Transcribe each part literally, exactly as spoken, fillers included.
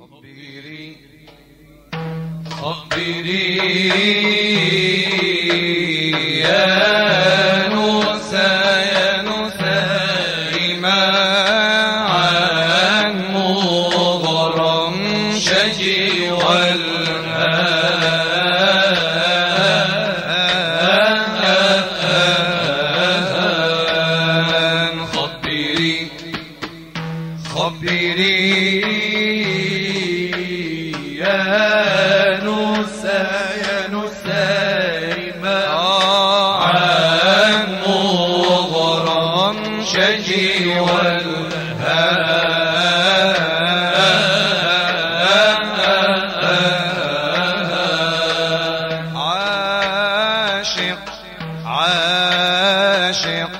خبري خبري يا نوسى يا نوسى ما عن مغرم شجي والهان خبري خبري يا نوسى يا نوسى ما عن مغرم شجي والهان عاشق عاشق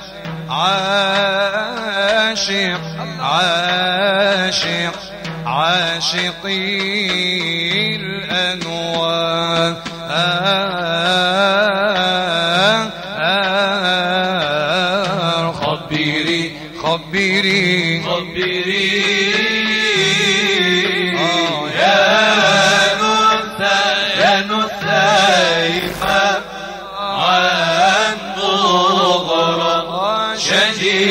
عاشق عاشق عاشقي الأنوار خبري خبري خبري يا نوسى يا نوسى عن مغرم شجي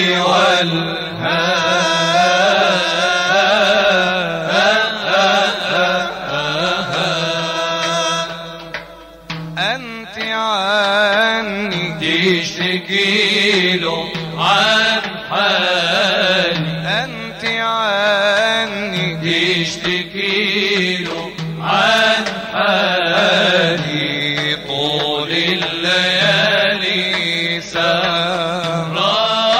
أنت عني تشتكيله عن حالي أنت عني تشتكيله عن حالي طول الليالي سهران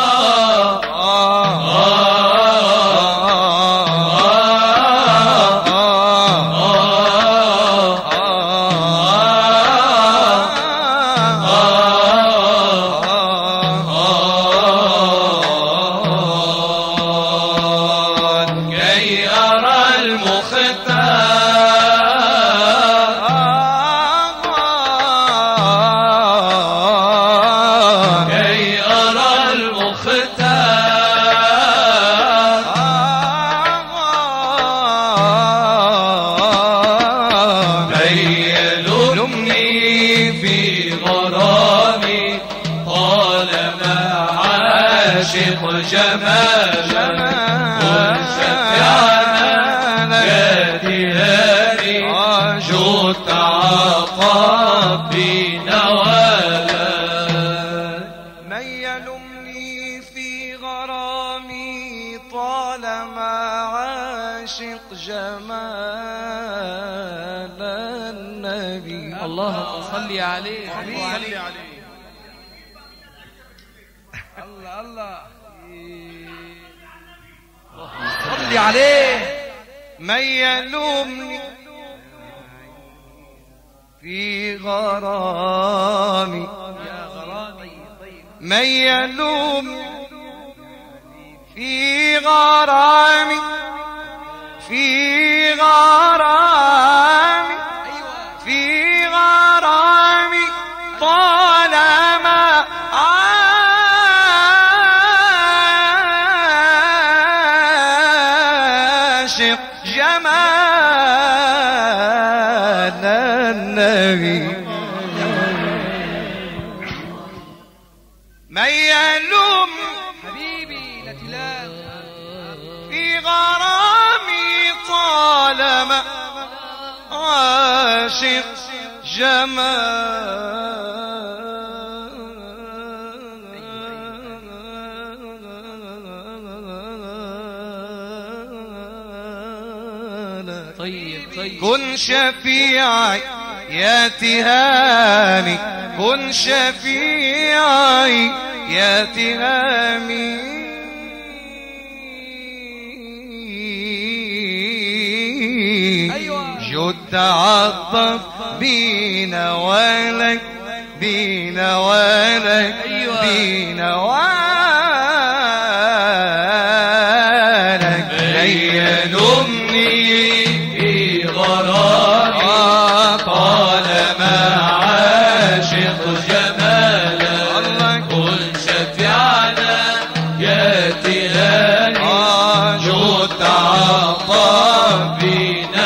عاشق جمالا وشفيعنا يا دياري أرجو تعاطف بنوالا من يلمني في غرامي طالما عاشق جمال النبي اللهم صل عليه صلي عليه الله الله صل عليه. من يلومني في غرامي يا غرامي من يلومني في غرامي في غرامي في غرامي طالما عاشق جمال النبي من يلوم حبيبي لتلال في غرامي طالما عاشق جمال طيب طيب كن شفيعي يا تهامي كن شفيعي يا تهامي أيوة. جد تعطف بينا ولك بينا ولك أيوة. بينا ولك ليلمني في غرامي طالما عاشق جمالا كن شفيعنا يا تهاني جد تعطف بينا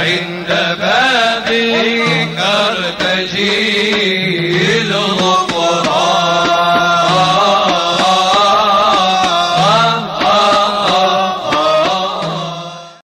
عند بابك ارتجي